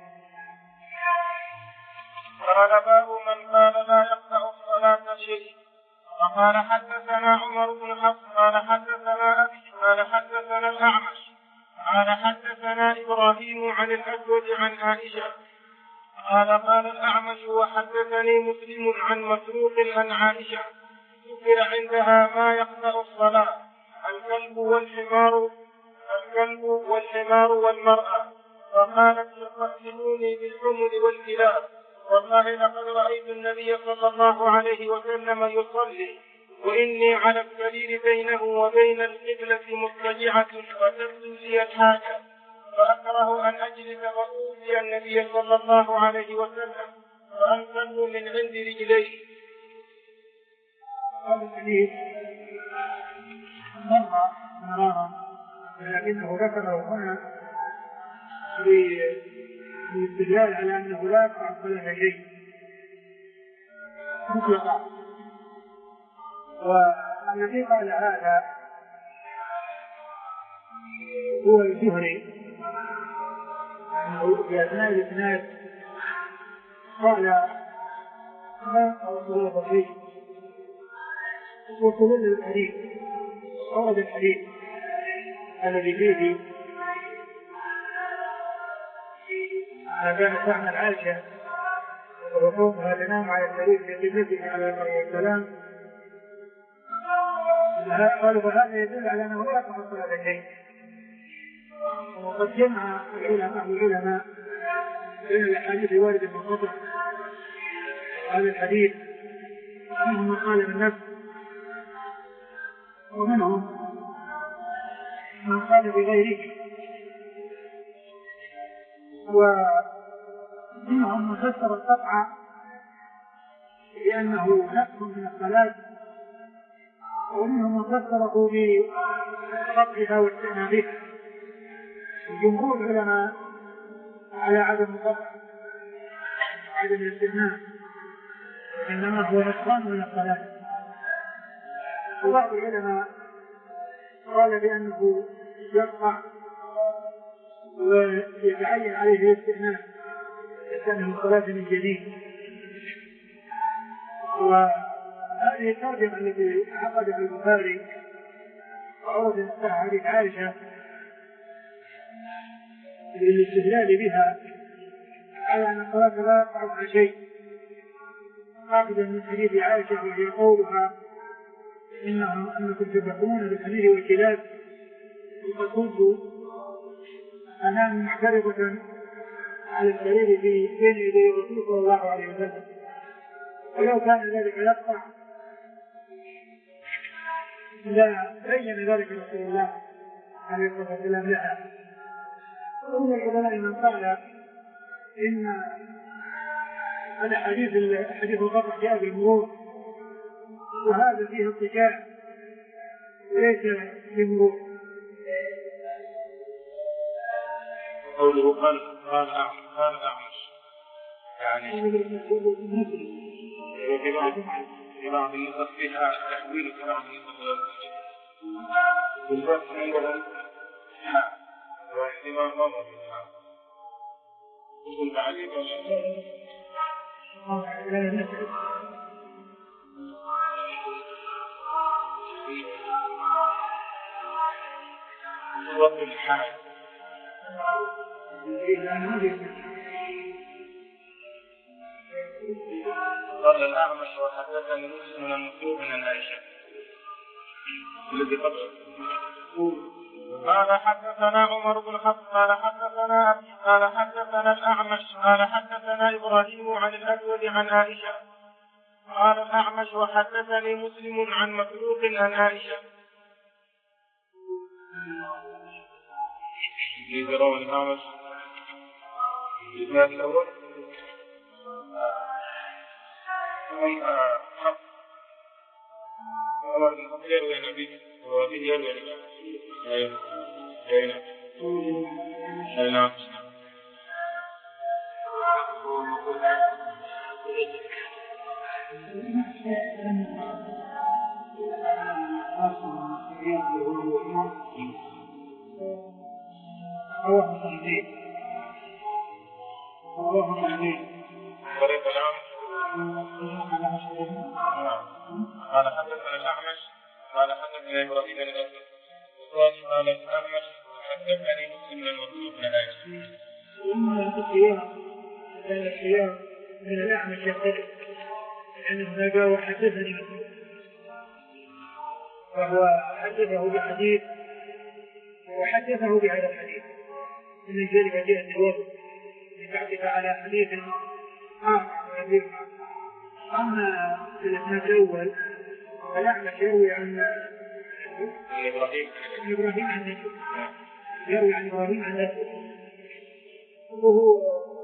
قال: باب من قال لا يقطع الصلاة شيء. وقال: حدثنا عمر بن حفص قال حدثنا أبي قال حدثنا الأعمش قال حدثنا إبراهيم عن الأسود عن عائشة قال: قال الأعمش وحدثني مسلم عن مسروق عن عائشة ذكر عندها ما يقطع الصلاة: الكلب والحمار الكلب والحمار والمرأة. فقالت: يقتلوني بالحمر والكلاب، والله لقد رأيت النبي صلى الله عليه وسلم يصلي وإني على السرير بينه وبين القبلة مضطجعة وتبدو لي الحاجة، فأكره أن أجلس وأوصي النبي صلى الله عليه وسلم وأنزل من عند رجليه. هذا الحديث مر مرارا، لكنه ذكره هنا بالاستدلال على أنه لا يقطع الصلاة شيء مطلقا. والذي قال هذا هو الزهري في أثناء الإسناد قال: لا يقطع الصلاة شيء، وصلنا الحديث ورد الحديث الذي فيه ما كانت تعمل عائشة وقومها تنام على السرير في قبلته عليه الصلاة والسلام. قالوا: فهذا يدل على أنه لا يقطع الصلاة شيء. وقد جمع العلماء العلماء بين الأحاديث الواردة من قطع هذا الحديث، منهم من قال بالنفس ومنهم من قال بغيره، ومنهم من فسر القطع بأنه نقص من الصلاة، ومنهم من فسره بقطعها واستئنافها. جمهور العلماء على عدم القطع عدم الاستئناف، إنما هو نقصان من الصلاة. وبعض العلماء قال بأنه يقطع ويتعين عليه الاستئناف لأنه الصلاة من جديد. وهذه الترجمة التي عقدها البخاري وأورد نفسها حديث عائشة للاستدلال بها على أن الصلاة لا يقطعها شيء، عقدا من حديث عائشة وهي قولها: إنهم أنكم تذبحون بالحمير والكلاب، وقد كنت أنام معترضة على السرير في بين يدي الرسول صلى الله عليه وسلم، ولو كان ذلك يقطع لا بين ذلك رسول الله عليه الصلاة والسلام لها. ومن العلماء من قال إن الحديث حديث القطع جاء بالمرور، وهذا فيه اتجاه ليس بالمرور. قوله قال قال أعمش يعني في بعض في بعض النسخ فيها تحويل وفي بعض النسخ بالذات عندهم واحتمال نظر يقول تعليم وقت الحال قال الأعمش وحدثني مسلم المكتوب من العائشة الذي قبل قال حدثنا عمر بن حفص قال حدثنا أبي قال حدثنا الأعمش قال حدثنا إبراهيم عن الأسود عن عائشة قال الأعمش وحدثني مسلم عن مخلوق عن عائشة. يقرأون الأعمش الإسناد الأول حفص عمر بن حفص يروي عن أبيه وأبيه يروي عن أبيه أين أين نعم الله صحيح الله صحيح طريق الأعمش قال حدثنا الأعمش قال حدثنا إبراهيم بن الأسود قال الأعمش حدثني مسلم المكتوب من عائشة. إما الخيار كان الخيار من الأعمش يختلف لأن هناك وحدثني مسلم فهو حدثه بحديث وحدثه بهذا الحديث من ذلك جاءت الوضع لتعطف على حديث آخر. أما في الإسناد الأول فالأعمش يروي عن إبراهيم إبراهيم عن نجم يروي عن إبراهيم عن نجم وهو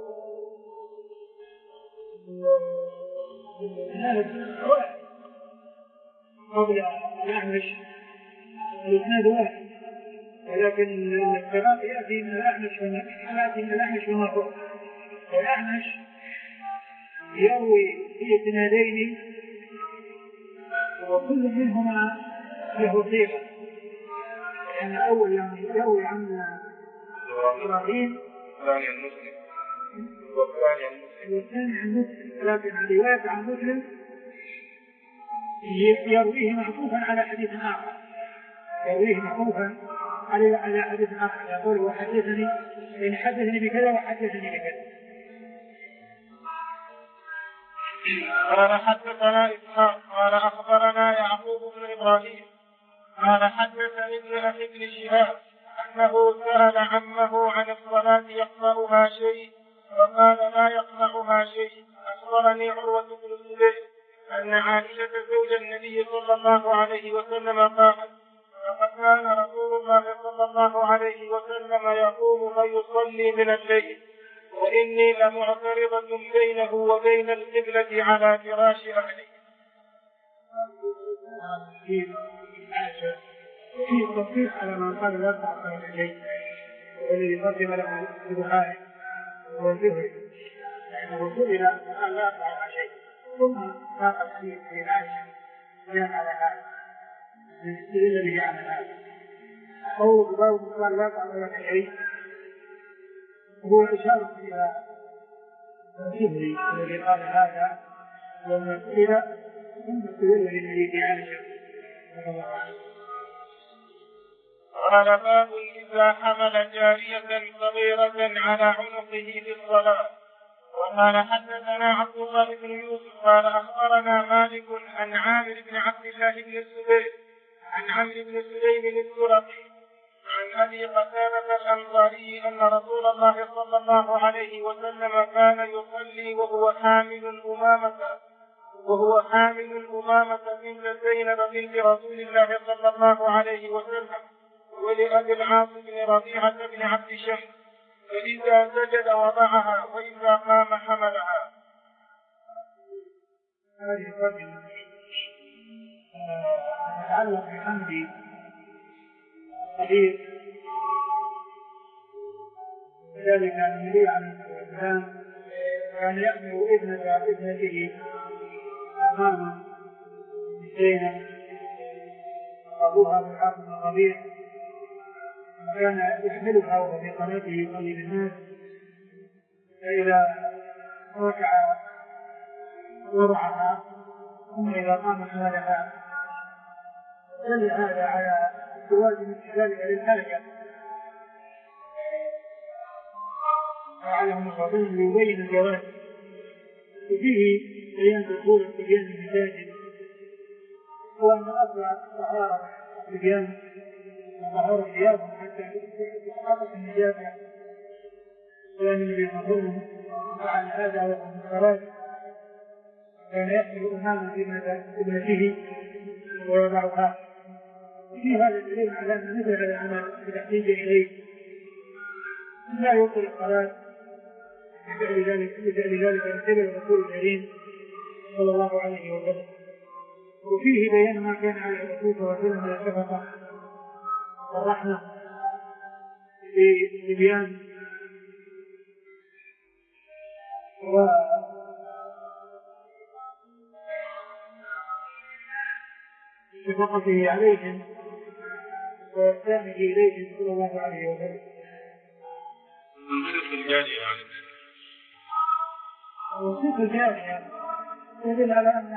واحد قبل الأعمش الإسناد واحد ولكن القراءة يأتي من الأعمش يأتي من الأعمش ومرفوع. والأعمش يروي في إسنادين وكل منهما له صيغة لأن الأول يعني يروي عن إبراهيم والثاني المسلم والثاني المسلم والثاني عن مسلم لكن الرواية عن مسلم يرويه معطوفا على حديث آخر يرويه معطوفا على على حديث آخر يقول وحدثني إن حدثني بكذا وحدثني بكذا. قال حدثنا إسحاق قال أخبرنا يعقوب بن إبراهيم قال حدثني ابن أخي بن شهاب أنه سأل عمه عن الصلاة يقرأها شيء وقال لا يقرأها شيء. أخبرني عروة بن الزبير أن عائشة زوج النبي صلى الله عليه وسلم قالت لقد كان رسول الله صلى الله عليه وسلم يقوم فيصلي من الليل وإني لمعترضة بينه وبين القبلة على فراش أهله. في تصريح على من قال لا تعقل الشيء والذي قدم له البخاري والزهري لأنه سئل قال لا تعقل شيء ثم ساق الحديث في عائشة جاء على هذا يستدل به على هذا قول باب قال لا تعقل شيء هو إشارة إلى الزهري الذي قال هذا ومن سئل ثم استدل به في عائشة رضي الله عنها. قال باب إذا حمل جارية صغيرة على عنقه في الصلاة. وقال حدثنا عبد الله بن يوسف قال أخبرنا مالك عن عامر بن عبد الله بن الزبير عن عمرو بن سليم الزرقي عن أبي قتادة الأنصاري أن رسول الله صلى الله عليه وسلم كان يصلي وهو حامل أمامة وهو حامل أمامة بنت زينب بنت رسول الله صلى الله عليه وسلم ولأبي العاص بن ربيعة بن عبد شمس فإذا سجد وضعها وإذا قام حملها. هذه الرجل يتعلق بحمد صغير ذلك أن النبي عليه الصلاة والسلام كان يأمر ابنة ابنته أمام زينب أبوها بالحق بن الربيع، كان يحملها وهو في قناته يصلي بالناس، فإذا ركع وضعها ثم إذا قام حملها، دل هذا على جواز ذلك للحركة وعلى مصابين ليبين الجواز. وفيه بيان دخول الصبيان المساجد، وأن أصل طهارة الصبيان وطهارة ثيابهم حتى تتحقق النجاسة، كان النبي صلى الله عليه وسلم فعل هذا وهو في الصلاة، كان يحمل أمام ابنته ويضعها. في هذا الدليل على أن مثل هذا العمل بتحتاج إليه لا يبطل الصلاة بفعل ذلك من قبل الرسول الكريم صلى الله عليه وسلم. وفيه بيان ما كان على الرسول صلى الله عليه وسلم من الشفقة والرحمة في تبيان وشفقته عليهم وإحسانه إليهم صلى الله عليه وسلم. وصف الجارية وصف الجارية يدل على أن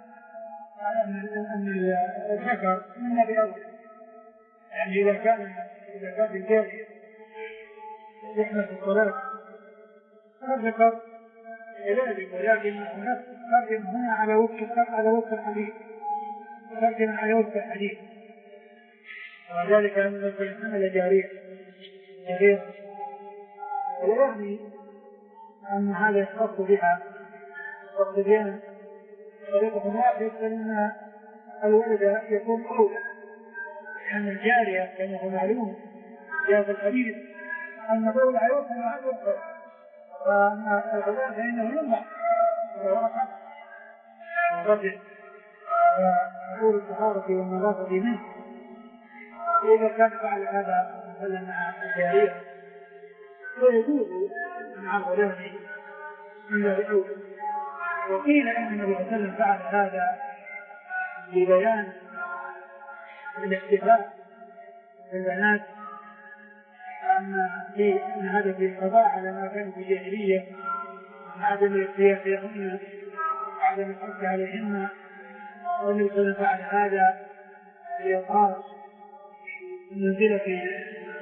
أن الذكر من بأول، يعني إذا كان إذا كان الجارية يحمل الصلاة فالذكر علاج، ولكن هناك فرق هنا على وفق على وفق الحديث، فرق على وفق الحديث، وذلك أن الحمل جارية جارية لا يعني أن هذا يختص بها والصبيان طريقة واحدة، فإن الولد يكون أولى، لأن الجارية كما هو معلوم في هذا الحديث أن الأولى يوصل مع الأخرى، وأن الغلام فإنه يمنع ويرحب ويرجع ويقول الطهارة والنظافة منه. وإذا كان فعل هذا مثلا مع الجارية فيجوز مع الغلام من الأولى. وقيل أن النبي صلى الله عليه وسلم فعل هذا لبيان الاحتفاء بالبنات، أن أن هذا في القضاء على ما كان في الجاهلية من عدم الاختيار فيهن وعدم الحث عليهن، والنبي صلى الله عليه وسلم فعل هذا لإظهار منزلة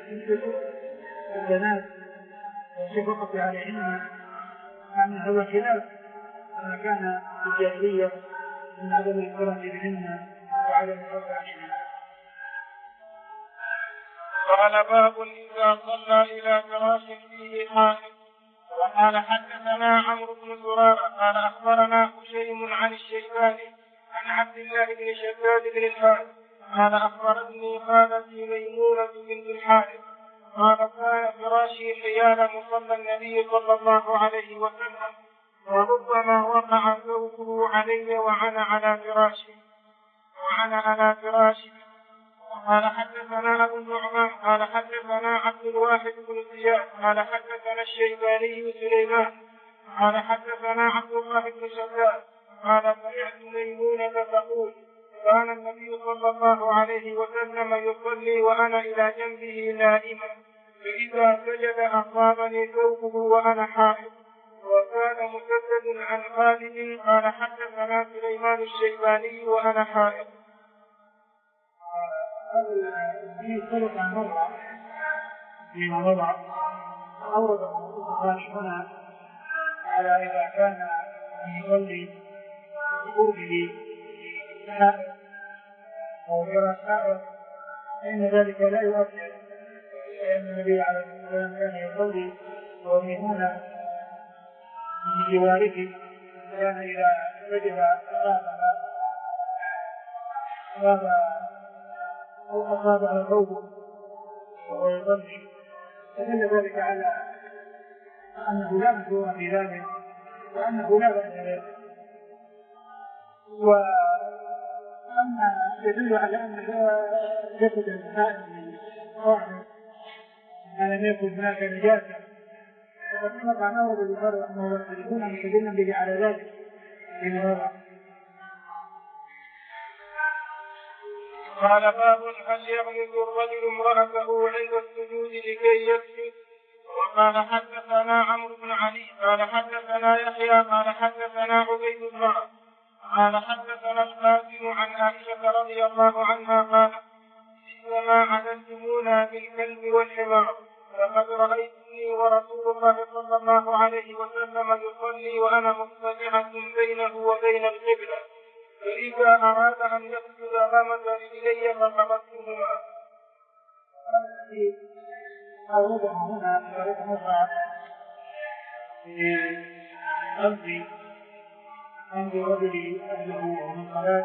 البنات والشفقة عليهن، أن هذا خلاف ما كان في الجاهلية من عدم الاحترام بهن وعدم الحب عنهن. قال باب إذا صلى إلى فراش فيه حائط. وقال حدثنا عمرو بن زرارة قال أخبرنا هشيم عن الشيباني عن عبد الله بن شداد بن الحارث قال أخبرتني خالتي ميمونة بنت الحارث قال كان فراشي حيال مصلى النبي صلى الله عليه وسلم، وربما وقع ثوبه علي وأنا على فراشي وأنا على فراشي. قال حدثنا أبو النعمان قال حدثنا عبد الواحد بن زياد قال حدثنا الشيباني سليمان قال حدثنا عبد الله بن شداد قال سمعت ميمونة تقول كان النبي صلى الله عليه وسلم يصلي وأنا إلى جنبه نائما، فإذا سجد أصابني ثوبه وأنا حائض. وكان مسدد عن خالد قال حدثنا سليمان الشيباني وأنا حائض. في سلك عن وضع فيما وضع أورد البخاري هنا على إذا كان يصلي بقربه حائط أو يرى حائط فإن ذلك لا يؤثر، لأن النبي عليه الصلاة والسلام كان يصلي وميمونة بجواره، كان إذا وجد أصابها أو أصابها ثوبه وهو يصلي فدل ذلك على أنه لا مشروع في ذلك وأنه لا بأس به. وأما يدل على أن جسد الإنسان واحد ما لم يكن هناك نجاسة وكما عن أورد البخاري رحمه الله يكون مستدلا به على ذلك من هذا. قال باب هل يغمز الرجل امرأته عند السجود لكي يسجد. وقال حدثنا عمرو بن علي قال حدثنا يحيى قال حدثنا عبيد الله قال حدثنا القاسم عن عائشة رضي الله عنها قال إنما عدلتمونا بالكلب والحمار لقد رأيتني ورسول الله صلى الله عليه وسلم يصلي وأنا مضطجعة بينه وبين القبلة فإذا أراد أن يسجد غمز رجلي فقبضتهما. أوضع هنا طريق مصعب في قلبي عند رجل أهله من صلاة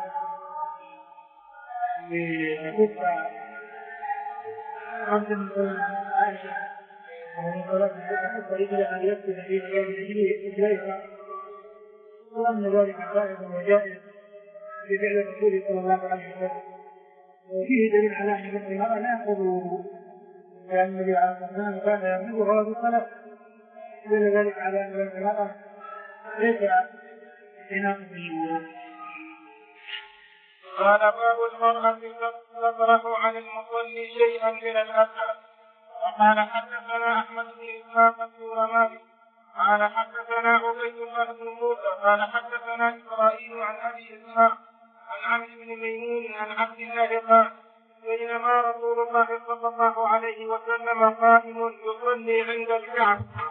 بخطة خمس من عائشة ومن صلاة الخطة إلى أن يسجد في رجليه وأن ذلك قائد وجائز بفعل الرسول صلى الله عليه وسلم. وفيه دليل على أن المرأة لا يأخذ لأن النبي عليه الصلاة والسلام كان يملكها في الصلاة دل ذلك على أن المرأة ليس إناء بالوضوء. قال باب المرأة تطرح عن المصلي شيئا من الأذى. وقال حدثنا أحمد بن إسحاق السورماني قال حدثنا عبيد الله بن موسى قال حدثنا إسرائيل عن أبي إسحاق عن عمرو بن ميمون عن عبد الله قال بينما رسول الله صلى الله عليه وسلم قائم يصلي عند الكعبة